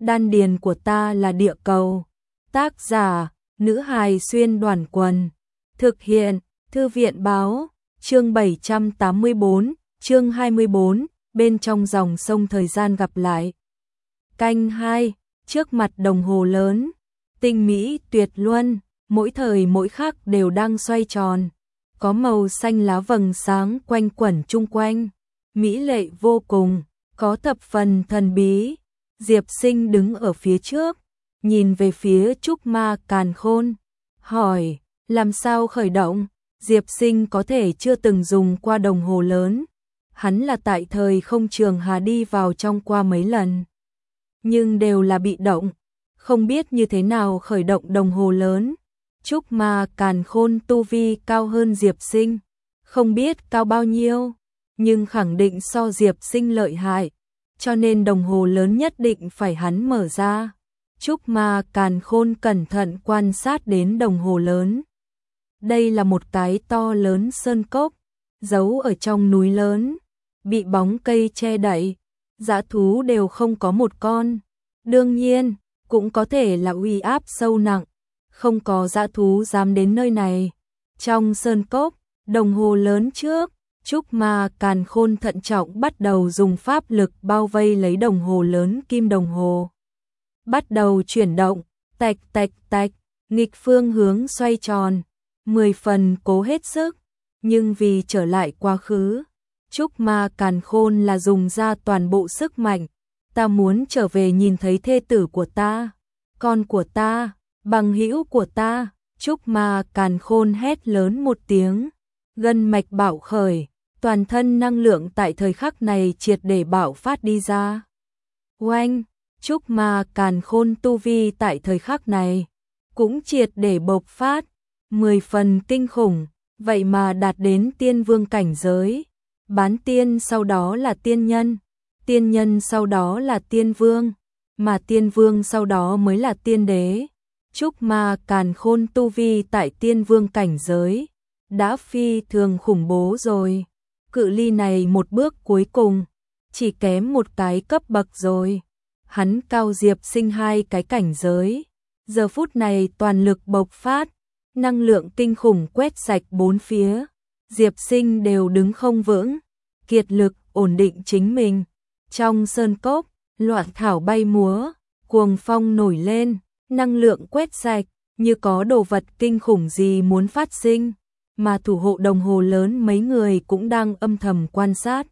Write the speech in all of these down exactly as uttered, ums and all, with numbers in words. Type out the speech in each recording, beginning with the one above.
đan điền của ta là địa cầu. Tác giả, nữ hài xuyên đoàn quần. Thực hiện, thư viện báo, chương bảy trăm tám mươi bốn, chương hai mươi bốn, bên trong dòng sông thời gian gặp lại. Canh hai, trước mặt đồng hồ lớn, tinh mỹ tuyệt luân, mỗi thời mỗi khắc đều đang xoay tròn. Có màu xanh lá vầng sáng quanh quẩn chung quanh, mỹ lệ vô cùng, có thập phần thần bí. Diệp Sinh đứng ở phía trước, nhìn về phía Trúc Ma Càn Khôn, hỏi, làm sao khởi động? Diệp Sinh có thể chưa từng dùng qua đồng hồ lớn, hắn là tại thời không trường hà đi vào trong qua mấy lần, nhưng đều là bị động, không biết như thế nào khởi động đồng hồ lớn. Trúc Ma Càn Khôn tu vi cao hơn Diệp Sinh, không biết cao bao nhiêu, nhưng khẳng định so Diệp Sinh lợi hại, cho nên đồng hồ lớn nhất định phải hắn mở ra. Trúc Ma Càn Khôn cẩn thận quan sát đến đồng hồ lớn. Đây là một cái to lớn sơn cốc, giấu ở trong núi lớn, bị bóng cây che đậy, dã thú đều không có một con. Đương nhiên, cũng có thể là uy áp sâu nặng, không có dã thú dám đến nơi này. Trong sơn cốc, đồng hồ lớn trước, Trúc Ma Càn Khôn thận trọng bắt đầu dùng pháp lực bao vây lấy đồng hồ lớn kim đồng hồ. Bắt đầu chuyển động, tạch tạch tạch, nghịch phương hướng xoay tròn, mười phần cố hết sức, nhưng vì trở lại quá khứ, Trúc Ma Càn Khôn là dùng ra toàn bộ sức mạnh. Ta muốn trở về nhìn thấy thê tử của ta, con của ta, bằng hữu của ta. Trúc Ma Càn Khôn hét lớn một tiếng, gân mạch bạo khởi, toàn thân năng lượng tại thời khắc này triệt để bạo phát đi ra. Oanh, Trúc Ma Càn Khôn tu vi tại thời khắc này cũng triệt để bộc phát, mười phần kinh khủng, vậy mà đạt đến tiên vương cảnh giới, bán tiên sau đó là tiên nhân, tiên nhân sau đó là tiên vương, mà tiên vương sau đó mới là tiên đế. Trúc Ma Càn Khôn tu vi tại tiên vương cảnh giới đã phi thường khủng bố rồi, cự ly này một bước cuối cùng, chỉ kém một cái cấp bậc rồi. Hắn cao Diệp Sinh hai cái cảnh giới, giờ phút này toàn lực bộc phát, năng lượng kinh khủng quét sạch bốn phía, Diệp Sinh đều đứng không vững, kiệt lực ổn định chính mình. Trong sơn cốc, loạn thảo bay múa, cuồng phong nổi lên, năng lượng quét sạch, như có đồ vật kinh khủng gì muốn phát sinh, mà thủ hộ đồng hồ lớn mấy người cũng đang âm thầm quan sát.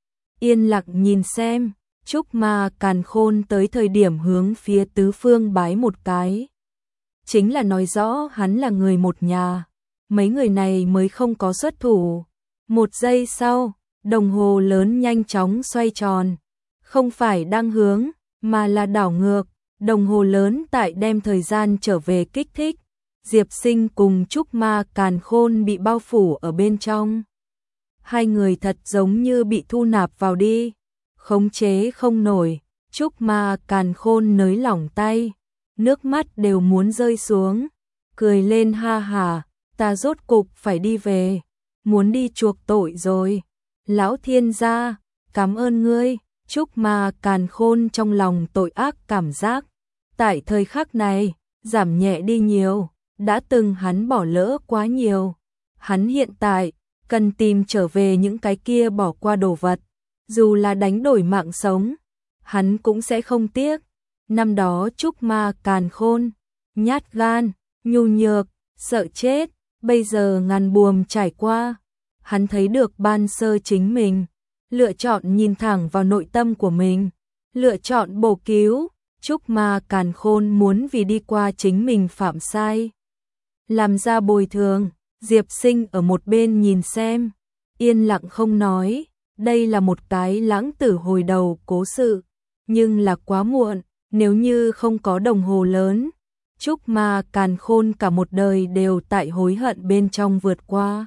Yên lặng nhìn xem, Trúc Ma Càn Khôn tới thời điểm hướng phía tứ phương bái một cái. Chính là nói rõ hắn là người một nhà, mấy người này mới không có xuất thủ. Một giây sau, đồng hồ lớn nhanh chóng xoay tròn, không phải đang hướng, mà là đảo ngược, đồng hồ lớn tại đem thời gian trở về kích thích. Diệp Sinh cùng Trúc Ma Càn Khôn bị bao phủ ở bên trong. Hai người thật giống như bị thu nạp vào đi, khống chế không nổi. Trúc Ma Càn Khôn nới lỏng tay, nước mắt đều muốn rơi xuống, cười lên ha hả, ta rốt cục phải đi về, muốn đi chuộc tội rồi. Lão thiên gia, cảm ơn ngươi. Trúc Ma Càn Khôn trong lòng tội ác cảm giác tại thời khắc này giảm nhẹ đi nhiều, đã từng hắn bỏ lỡ quá nhiều. Hắn hiện tại cần tìm trở về những cái kia bỏ qua đồ vật, dù là đánh đổi mạng sống, hắn cũng sẽ không tiếc. Năm đó Trúc Ma Càn Khôn nhát gan, nhu nhược, sợ chết, bây giờ ngàn buồm trải qua, hắn thấy được ban sơ chính mình, lựa chọn nhìn thẳng vào nội tâm của mình, lựa chọn bổ cứu. Trúc Ma Càn Khôn muốn vì đi qua chính mình phạm sai, làm ra bồi thường. Diệp Sinh ở một bên nhìn xem, yên lặng không nói. Đây là một cái lãng tử hồi đầu cố sự, nhưng là quá muộn. Nếu như không có đồng hồ lớn, Trúc Ma Càn Khôn cả một đời đều tại hối hận bên trong vượt qua.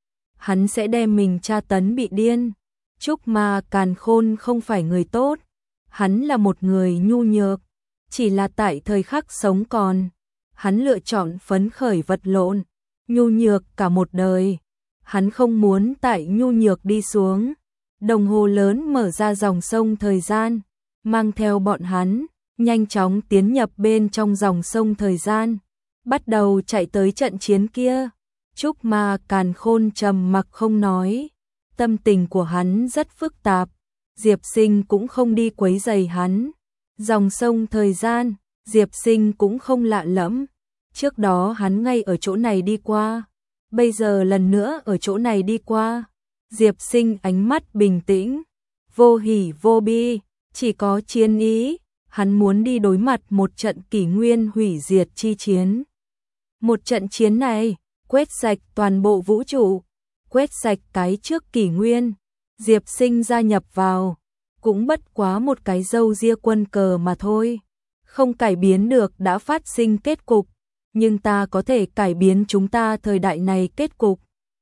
Hắn sẽ đem mình tra tấn bị điên. Trúc Ma Càn Khôn không phải người tốt, hắn là một người nhu nhược, chỉ là tại thời khắc sống còn, hắn lựa chọn phấn khởi vật lộn, nhu nhược cả một đời. Hắn không muốn tại nhu nhược đi xuống. Đồng hồ lớn mở ra dòng sông thời gian, mang theo bọn hắn nhanh chóng tiến nhập bên trong dòng sông thời gian, bắt đầu chạy tới trận chiến kia. Trúc Ma Càn Khôn trầm mặc không nói, tâm tình của hắn rất phức tạp, Diệp Sinh cũng không đi quấy rầy hắn. Dòng sông thời gian, Diệp Sinh cũng không lạ lẫm, trước đó hắn ngay ở chỗ này đi qua, bây giờ lần nữa ở chỗ này đi qua. Diệp Sinh ánh mắt bình tĩnh, vô hỉ vô bi, chỉ có chiến ý, hắn muốn đi đối mặt một trận kỷ nguyên hủy diệt chi chiến. Một trận chiến này, quét sạch toàn bộ vũ trụ, quét sạch cái trước kỷ nguyên. Diệp Sinh gia nhập vào, cũng bất quá một cái râu ria quân cờ mà thôi, không cải biến được đã phát sinh kết cục, nhưng ta có thể cải biến chúng ta thời đại này kết cục.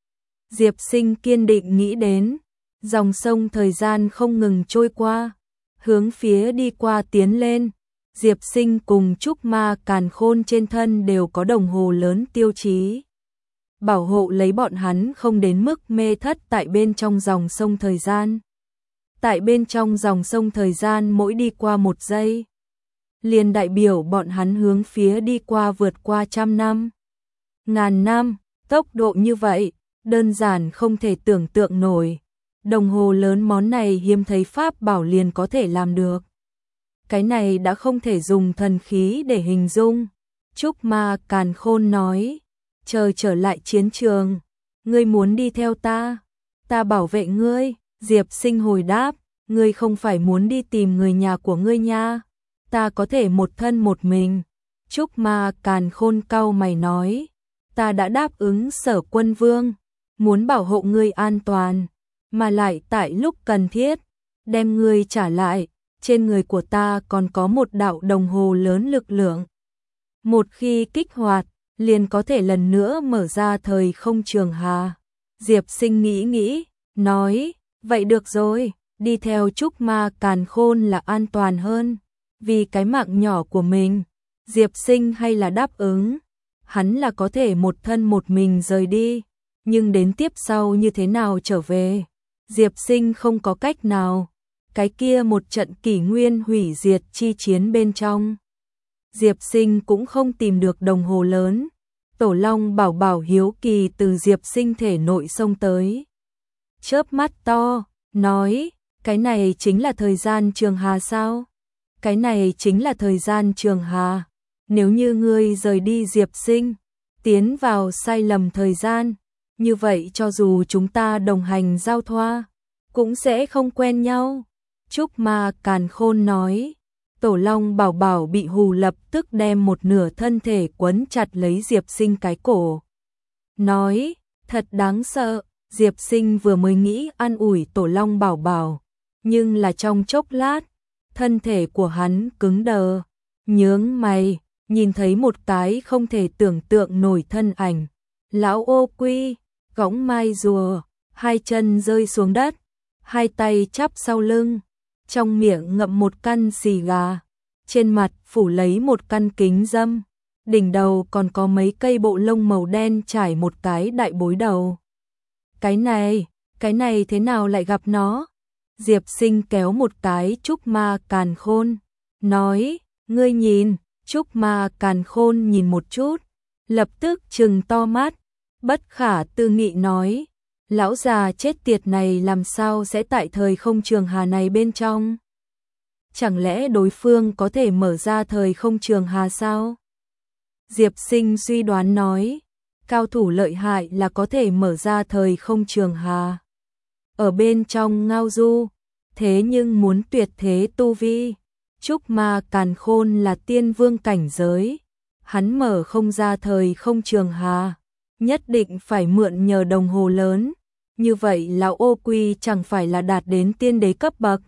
Diệp Sinh kiên định nghĩ đến, dòng sông thời gian không ngừng trôi qua, hướng phía đi qua tiến lên. Diệp Sinh cùng Trúc Ma Càn Khôn trên thân đều có đồng hồ lớn tiêu chí, bảo hộ lấy bọn hắn không đến mức mê thất tại bên trong dòng sông thời gian. Tại bên trong dòng sông thời gian mỗi đi qua một giây, liền đại biểu bọn hắn hướng phía đi qua vượt qua trăm năm, ngàn năm, tốc độ như vậy, đơn giản không thể tưởng tượng nổi. Đồng hồ lớn món này hiếm thấy pháp bảo liền có thể làm được. Cái này đã không thể dùng thần khí để hình dung. Trúc Ma Càn Khôn nói, chờ trở lại chiến trường, ngươi muốn đi theo ta, ta bảo vệ ngươi. Diệp Sinh hồi đáp, ngươi không phải muốn đi tìm người nhà của ngươi nha, ta có thể một thân một mình. Trúc Ma Càn Khôn cau mày nói, ta đã đáp ứng Sở Quân Vương, muốn bảo hộ ngươi an toàn, mà lại tại lúc cần thiết, đem ngươi trả lại. Trên người của ta còn có một đạo đồng hồ lớn lực lượng. Một khi kích hoạt, liền có thể lần nữa mở ra thời không trường hà. Diệp Sinh nghĩ nghĩ, nói, vậy được rồi, đi theo Trúc Ma Càn Khôn là an toàn hơn. Vì cái mạng nhỏ của mình, Diệp Sinh hay là đáp ứng. Hắn là có thể một thân một mình rời đi, nhưng đến tiếp sau như thế nào trở về, Diệp Sinh không có cách nào. Cái kia một trận kỷ nguyên hủy diệt chi chiến bên trong, Diệp Sinh cũng không tìm được đồng hồ lớn. Tổ Long Bảo Bảo hiếu kỳ từ Diệp Sinh thể nội xông tới, chớp mắt to, nói, cái này chính là thời gian trường hà sao? Cái này chính là thời gian trường hà. Nếu như ngươi rời đi Diệp Sinh, tiến vào sai lầm thời gian, như vậy cho dù chúng ta đồng hành giao thoa, cũng sẽ không quen nhau. Trúc Ma Càn Khôn nói. Tổ Long Bảo Bảo bị hù lập tức đem một nửa thân thể quấn chặt lấy Diệp Sinh cái cổ. Nói, thật đáng sợ. Diệp Sinh vừa mới nghĩ an ủi Tổ Long Bảo Bảo, nhưng là trong chốc lát, thân thể của hắn cứng đờ, nhướng mày, nhìn thấy một cái không thể tưởng tượng nổi thân ảnh. Lão Ô Quy, gõng mai rùa, hai chân rơi xuống đất, hai tay chắp sau lưng, trong miệng ngậm một căn xì gà, trên mặt phủ lấy một căn kính dâm, đỉnh đầu còn có mấy cây bộ lông màu đen trải một cái đại bối đầu. Cái này, cái này thế nào lại gặp nó? Diệp Sinh kéo một cái Trúc Ma Càn Khôn, nói, ngươi nhìn. Trúc Ma Càn Khôn nhìn một chút, lập tức trừng to mắt, bất khả tư nghị nói, lão già chết tiệt này làm sao sẽ tại thời không trường hà này bên trong? Chẳng lẽ đối phương có thể mở ra thời không trường hà sao? Diệp Sinh suy đoán nói, cao thủ lợi hại là có thể mở ra thời không trường hà. Ở bên trong ngao du, thế nhưng muốn tuyệt thế tu vi, Trúc Ma Càn Khôn là tiên vương cảnh giới, hắn mở không ra thời không trường hà, nhất định phải mượn nhờ đồng hồ lớn, như vậy lão Ô Quy chẳng phải là đạt đến tiên đế cấp bậc.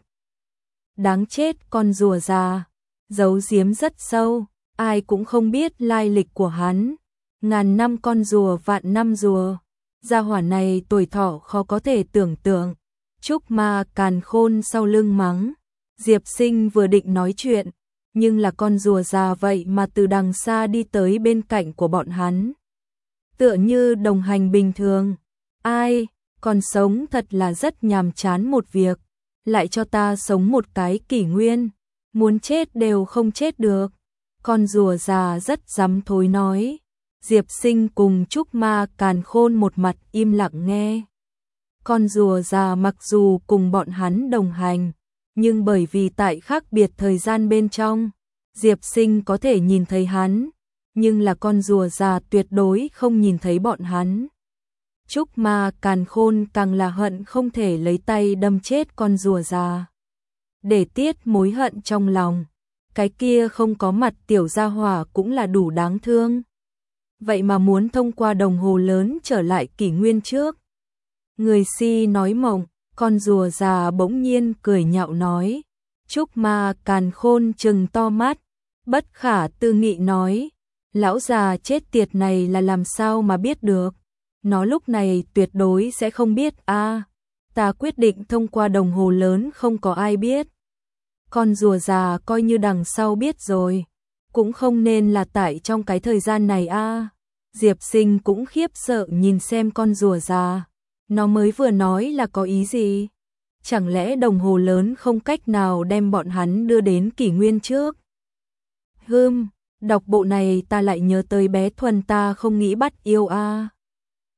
Đáng chết con rùa già, giấu giếm rất sâu, ai cũng không biết lai lịch của hắn. Ngàn năm con rùa vạn năm rùa, gia hỏa này tuổi thọ khó có thể tưởng tượng. Trúc Ma Càn Khôn sau lưng mắng. Diệp Sinh vừa định nói chuyện, nhưng là con rùa già vậy mà từ đằng xa đi tới bên cạnh của bọn hắn. Tựa như đồng hành bình thường. Ai, còn sống thật là rất nhàm chán một việc, lại cho ta sống một cái kỷ nguyên. muốn chết đều không chết được. Con rùa già rất dám thối nói. Diệp Sinh cùng Trúc Ma Càn Khôn một mặt im lặng nghe. Con rùa già mặc dù cùng bọn hắn đồng hành, nhưng bởi vì tại khác biệt thời gian bên trong, Diệp Sinh có thể nhìn thấy hắn, nhưng là con rùa già tuyệt đối không nhìn thấy bọn hắn. Trúc Ma Càn Khôn càng là hận không thể lấy tay đâm chết con rùa già, để tiết mối hận trong lòng. Cái kia không có mặt tiểu gia hỏa cũng là đủ đáng thương. Vậy mà muốn thông qua đồng hồ lớn trở lại kỷ nguyên trước. Người si nói mộng, con rùa già bỗng nhiên cười nhạo nói. Trúc Ma Càn Khôn trừng to mắt, bất khả tư nghị nói. Lão già chết tiệt này là làm sao mà biết được. Nó lúc này tuyệt đối sẽ không biết a. Ta quyết định thông qua đồng hồ lớn không có ai biết. Con rùa già coi như đằng sau biết rồi, cũng không nên là tại trong cái thời gian này a. Diệp Sinh cũng khiếp sợ nhìn xem con rùa già. Nó mới vừa nói là có ý gì? Chẳng lẽ đồng hồ lớn không cách nào đem bọn hắn đưa đến kỷ nguyên trước? Hừm, đọc bộ này ta lại nhớ tới bé Thuần ta không nghĩ bắt yêu a.